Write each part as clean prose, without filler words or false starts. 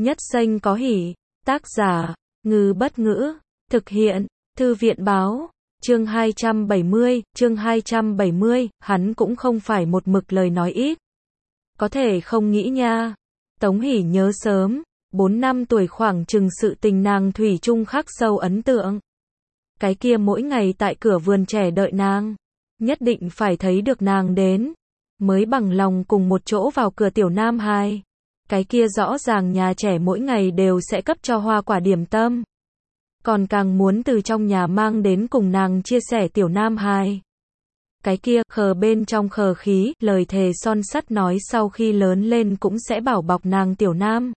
Nhất xanh có hỉ. Tác giả, Ngư Bất Ngữ. Thực hiện, Thư viện Báo. Chương 270, hắn cũng không phải một mực lời nói ít. Có thể không nghĩ nha. Tống Hỷ nhớ sớm, 4 năm tuổi khoảng chừng sự tình nàng thủy chung khắc sâu ấn tượng. Cái kia mỗi ngày tại cửa vườn trẻ đợi nàng, nhất định phải thấy được nàng đến, mới bằng lòng cùng một chỗ vào cửa tiểu nam hài. Cái kia rõ ràng nhà trẻ mỗi ngày đều sẽ cấp cho hoa quả điểm tâm. Còn càng muốn từ trong nhà mang đến cùng nàng chia sẻ tiểu nam hài. Cái kia khờ bên trong khờ khí, lời thề son sắt nói sau khi lớn lên cũng sẽ bảo bọc nàng tiểu nam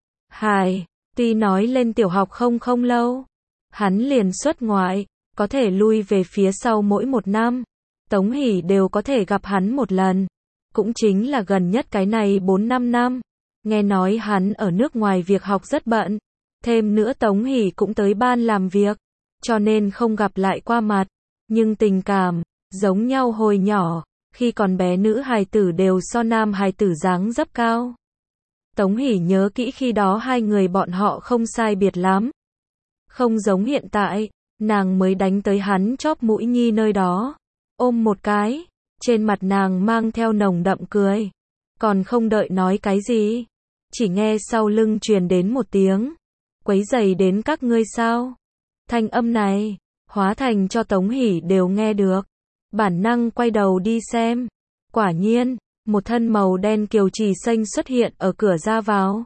hài. Tuy nói lên tiểu học không lâu, hắn liền xuất ngoại, có thể lui về phía sau mỗi một năm. Tống Hỷ đều có thể gặp hắn một lần. Cũng chính là gần nhất cái này 4-5 năm. Nghe nói hắn ở nước ngoài việc học rất bận. Thêm nữa Tống Hỷ cũng tới ban làm việc. Cho nên không gặp lại qua mặt. Nhưng tình cảm, giống nhau hồi nhỏ, khi còn bé nữ hài tử đều so nam hài tử dáng dấp cao. Tống Hỷ nhớ kỹ khi đó hai người bọn họ không sai biệt lắm. Không giống hiện tại, nàng mới đánh tới hắn chóp mũi nhi nơi đó. Ôm một cái, trên mặt nàng mang theo nồng đậm cười. Còn không đợi nói cái gì, chỉ nghe sau lưng truyền đến một tiếng. Quấy rầy đến các ngươi sao? Thanh âm này, hóa thành cho Tống Hỷ đều nghe được. Bản năng quay đầu đi xem. Quả nhiên, một thân màu đen kiều trì xanh xuất hiện ở cửa ra vào.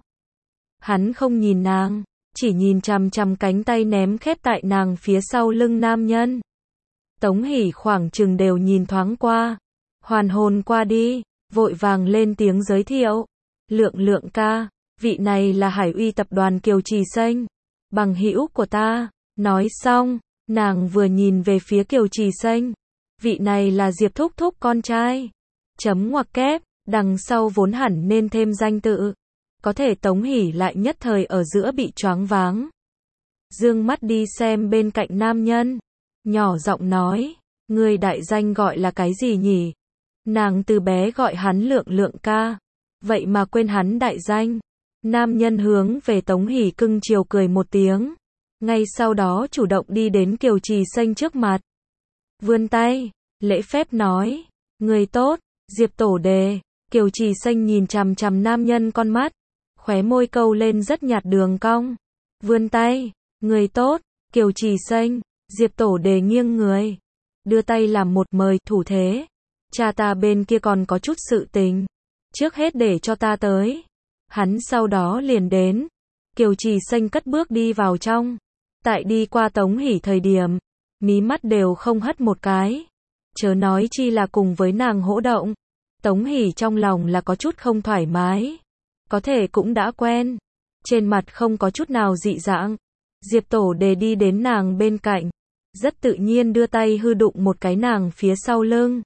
Hắn không nhìn nàng, chỉ nhìn chằm chằm cánh tay ném khép tại nàng phía sau lưng nam nhân. Tống Hỷ khoảng chừng đều nhìn thoáng qua, hoàn hồn qua đi, vội vàng lên tiếng giới thiệu. Lượng ca, vị này là Hải Uy tập đoàn Kiều Trì Xanh, bằng hữu của ta. Nói xong, nàng vừa nhìn về phía Kiều Trì Xanh. Vị này là Diệp thúc thúc con trai. Chấm ngoặc kép, đằng sau vốn hẳn nên thêm danh tự. Có thể Tống Hỷ lại nhất thời ở giữa bị choáng váng. Dương mắt đi xem bên cạnh nam nhân, nhỏ giọng nói, người đại danh gọi là cái gì nhỉ? Nàng từ bé gọi hắn lượng ca, vậy mà quên hắn đại danh. Nam nhân hướng về Tống Hỷ cưng chiều cười một tiếng, ngay sau đó chủ động đi đến Kiều Trì Xanh trước mặt. Vươn tay, lễ phép nói, người tốt, Diệp tổ đề. Kiều Trì Xanh nhìn chằm chằm nam nhân con mắt, khóe môi câu lên rất nhạt đường cong. Vươn tay, người tốt, Kiều Trì Xanh. Diệp tổ đề nghiêng người, đưa tay làm một mời thủ thế. Cha ta bên kia còn có chút sự tình, trước hết để cho ta tới. Hắn sau đó liền đến. Kiều Trì Xanh cất bước đi vào trong. Tại đi qua Tống Hỷ thời điểm, mí mắt đều không hất một cái. Chớ nói chi là cùng với nàng hỗ động. Tống Hỷ trong lòng là có chút không thoải mái. Có thể cũng đã quen. Trên mặt không có chút nào dị dạng. Diệp tổ đề đi đến nàng bên cạnh, rất tự nhiên đưa tay hư đụng một cái nàng phía sau lưng.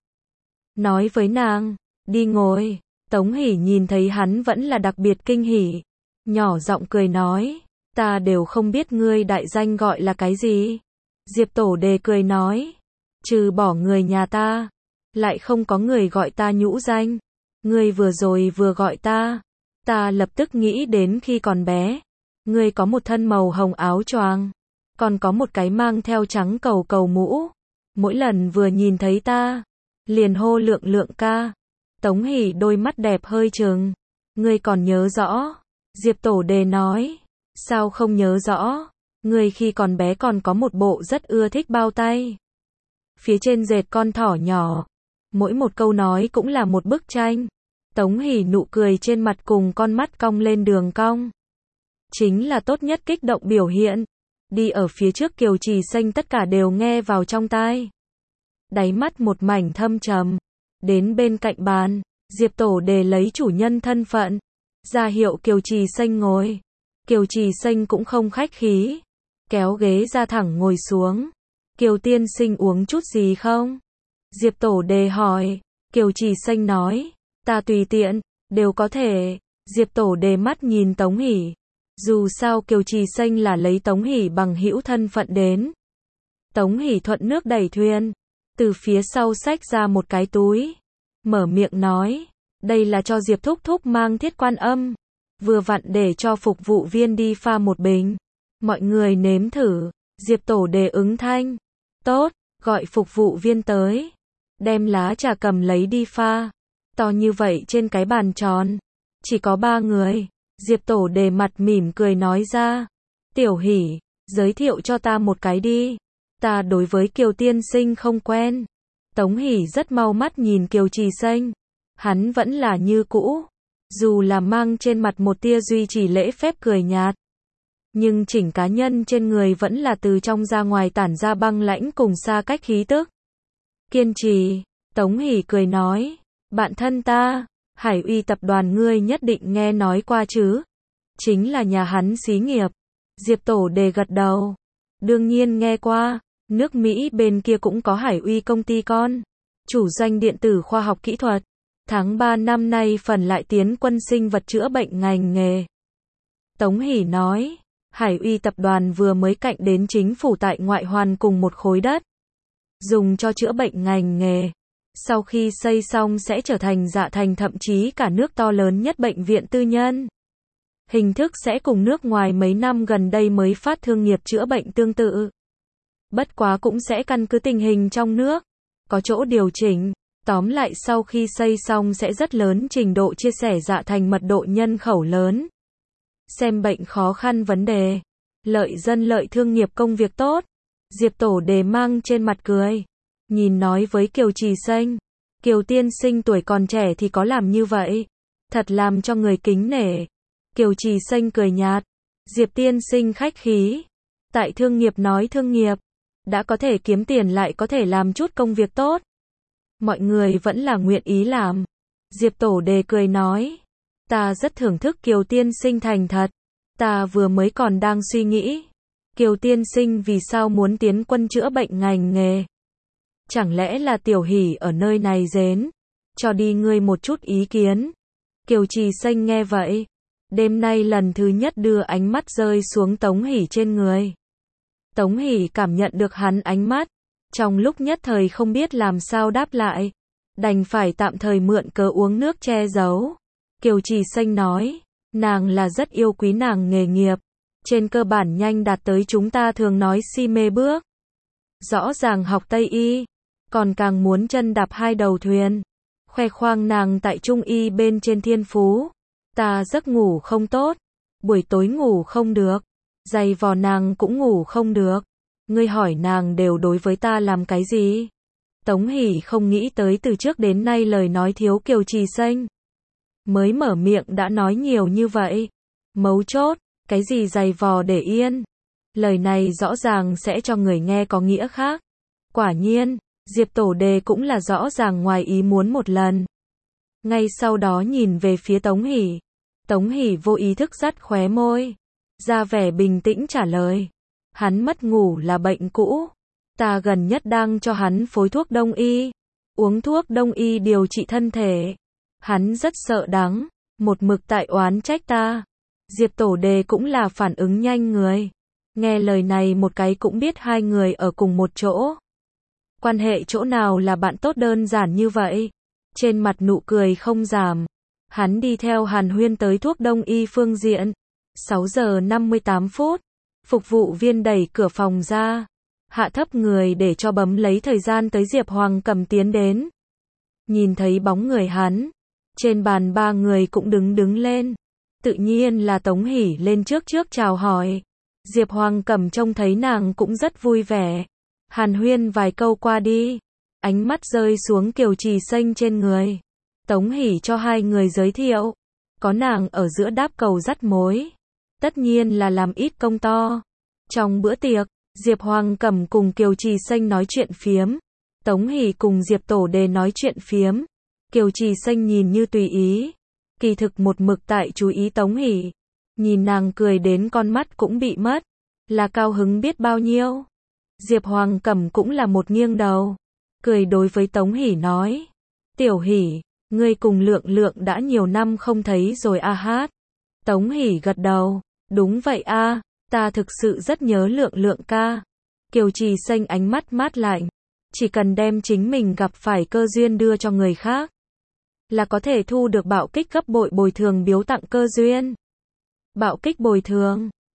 Nói với nàng, đi ngồi. Tống Hỷ nhìn thấy hắn vẫn là đặc biệt kinh hỉ. Nhỏ giọng cười nói, ta đều không biết ngươi đại danh gọi là cái gì. Diệp tổ đề cười nói, trừ bỏ người nhà ta, lại không có người gọi ta nhũ danh. Ngươi vừa rồi vừa gọi ta lập tức nghĩ đến khi còn bé. Ngươi có một thân màu hồng áo choàng, còn có một cái mang theo trắng cầu mũ. Mỗi lần vừa nhìn thấy ta, liền hô lượng ca. Tống Hỷ đôi mắt đẹp hơi trừng. Ngươi còn nhớ rõ? Diệp tổ đề nói, sao không nhớ rõ? Ngươi khi còn bé còn có một bộ rất ưa thích bao tay. Phía trên dệt con thỏ nhỏ. Mỗi một câu nói cũng là một bức tranh. Tống Hỷ nụ cười trên mặt cùng con mắt cong lên đường cong. Chính là tốt nhất kích động biểu hiện. Đi ở phía trước Kiều Trì Xanh tất cả đều nghe vào trong tai. Đáy mắt một mảnh thâm trầm. Đến bên cạnh bàn, Diệp tổ đề lấy chủ nhân thân phận, ra hiệu Kiều Trì Xanh ngồi. Kiều Trì Xanh cũng không khách khí, kéo ghế ra thẳng ngồi xuống. Kiều tiên sinh uống chút gì không? Diệp tổ đề hỏi. Kiều Trì Xanh nói, ta tùy tiện, đều có thể. Diệp tổ đề mắt nhìn Tống Hỷ. Dù sao Kiều Trì Xanh là lấy Tống Hỷ bằng hữu thân phận đến. Tống Hỷ thuận nước đẩy thuyền, từ phía sau xách ra một cái túi, mở miệng nói, đây là cho Diệp thúc thúc mang Thiết Quan Âm. vừa vặn để cho phục vụ viên đi pha một bình. Mọi người nếm thử. Diệp Tổ Đề ứng thanh. Tốt, gọi phục vụ viên tới. Đem lá trà cầm lấy đi pha. To như vậy trên cái bàn tròn. Chỉ có 3 người. Diệp Tổ Đề mặt mỉm cười nói ra. Tiểu Hỷ, giới thiệu cho ta một cái đi. Ta đối với Kiều tiên sinh không quen. Tống Hỷ rất mau mắt nhìn Kiều Trì Xanh. Hắn vẫn là như cũ. Dù là mang trên mặt một tia duy trì lễ phép cười nhạt. Nhưng chỉnh cá nhân trên người vẫn là từ trong ra ngoài tản ra băng lãnh cùng xa cách khí tức. Kiên trì, Tống Hỷ cười nói. Bạn thân ta, Hải Uy tập đoàn ngươi nhất định nghe nói qua chứ. Chính là nhà hắn xí nghiệp. Diệp Tổ Đề gật đầu. Đương nhiên nghe qua. Nước Mỹ bên kia cũng có Hải Uy công ty con. Chủ doanh điện tử khoa học kỹ thuật. Tháng 3 năm nay phần lại tiến quân sinh vật chữa bệnh ngành nghề. Tống Hỷ nói. Hải Uy tập đoàn vừa mới cạnh đến chính phủ tại ngoại hoàn cùng một khối đất. Dùng cho chữa bệnh ngành nghề. Sau khi xây xong sẽ trở thành Dạ Thành thậm chí cả nước to lớn nhất bệnh viện tư nhân. Hình thức sẽ cùng nước ngoài mấy năm gần đây mới phát thương nghiệp chữa bệnh tương tự. Bất quá cũng sẽ căn cứ tình hình trong nước. Có chỗ điều chỉnh. Tóm lại sau khi xây xong sẽ rất lớn trình độ chia sẻ Dạ Thành mật độ nhân khẩu lớn. Xem bệnh khó khăn vấn đề. Lợi dân lợi thương nghiệp công việc tốt. Diệp Tổ Đề mang trên mặt cười. Nhìn nói với Kiều Trì Xanh. Kiều tiên sinh tuổi còn trẻ thì có làm như vậy. Thật làm cho người kính nể. Kiều Trì Xanh cười nhạt. Diệp tiên sinh khách khí. Tại thương nghiệp nói thương nghiệp. Đã có thể kiếm tiền lại có thể làm chút công việc tốt. Mọi người vẫn là nguyện ý làm. Diệp Tổ Đề cười nói. Ta rất thưởng thức Kiều tiên sinh thành thật. Ta vừa mới còn đang suy nghĩ. Kiều tiên sinh vì sao muốn tiến quân chữa bệnh ngành nghề? Chẳng lẽ là Tiểu Hỷ ở nơi này dến? Cho đi ngươi một chút ý kiến. Kiều Trì Xanh nghe vậy. Đêm nay lần thứ nhất đưa ánh mắt rơi xuống Tống Hỷ trên người. Tống Hỷ cảm nhận được hắn ánh mắt. Trong lúc nhất thời không biết làm sao đáp lại. Đành phải tạm thời mượn cớ uống nước che giấu. Kiều Trì Xanh nói. Nàng là rất yêu quý nàng nghề nghiệp. Trên cơ bản nhanh đạt tới chúng ta thường nói si mê bước. Rõ ràng học Tây Y. Còn càng muốn chân đạp hai đầu thuyền. Khoe khoang nàng tại Trung Y bên trên thiên phú. Ta giấc ngủ không tốt. Buổi tối ngủ không được. Giày vò nàng cũng ngủ không được. Ngươi hỏi nàng đều đối với ta làm cái gì? Tống Hỷ không nghĩ tới từ trước đến nay lời nói thiếu Kiều Trì Xanh. Mới mở miệng đã nói nhiều như vậy. Mấu chốt, cái gì giày vò để yên? Lời này rõ ràng sẽ cho người nghe có nghĩa khác. Quả nhiên, Diệp Tổ Đề cũng là rõ ràng ngoài ý muốn một lần. Ngay sau đó nhìn về phía Tống Hỷ. Tống Hỷ vô ý thức dắt khóe môi. Ra vẻ bình tĩnh trả lời. Hắn mất ngủ là bệnh cũ. Ta gần nhất đang cho hắn phối thuốc đông y. Uống thuốc đông y điều trị thân thể. Hắn rất sợ đắng. Một mực tại oán trách ta. Diệp Tổ Đề cũng là phản ứng nhanh người. Nghe lời này một cái cũng biết hai người ở cùng một chỗ. Quan hệ chỗ nào là bạn tốt đơn giản như vậy. Trên mặt nụ cười không giảm. Hắn đi theo Hàn Huyên tới thuốc đông y phương diện. 6 giờ 58 phút. Phục vụ viên đẩy cửa phòng ra. Hạ thấp người để cho bấm lấy thời gian tới Diệp Hoàng Cầm tiến đến. Nhìn thấy bóng người hắn. Trên bàn 3 người cũng đứng lên. Tự nhiên là Tống Hỷ lên trước chào hỏi. Diệp Hoàng Cầm trông thấy nàng cũng rất vui vẻ. Hàn Huyên vài câu qua đi. Ánh mắt rơi xuống Kiều Trì Xanh trên người. Tống Hỷ cho hai người giới thiệu. Có nàng ở giữa đáp cầu dắt mối. Tất nhiên là làm ít công to. Trong bữa tiệc, Diệp Hoàng Cầm cùng Kiều Trì Xanh nói chuyện phiếm. Tống Hỷ cùng Diệp Tổ Đề nói chuyện phiếm. Kiều Trì Xanh nhìn như tùy ý. Kỳ thực một mực tại chú ý Tống Hỷ. Nhìn nàng cười đến con mắt cũng bị mất. Là cao hứng biết bao nhiêu. Diệp Hoàng Cầm cũng là một nghiêng đầu. Cười đối với Tống Hỷ nói. Tiểu Hỷ, ngươi cùng Lượng đã nhiều năm không thấy rồi a hát. Tống Hỷ gật đầu. Đúng vậy a, ta thực sự rất nhớ Lượng ca. Kiều Trì Xanh ánh mắt mát lạnh. Chỉ cần đem chính mình gặp phải cơ duyên đưa cho người khác. Là có thể thu được bạo kích gấp bội bồi thường biếu tặng cơ duyên. Bạo kích bồi thường.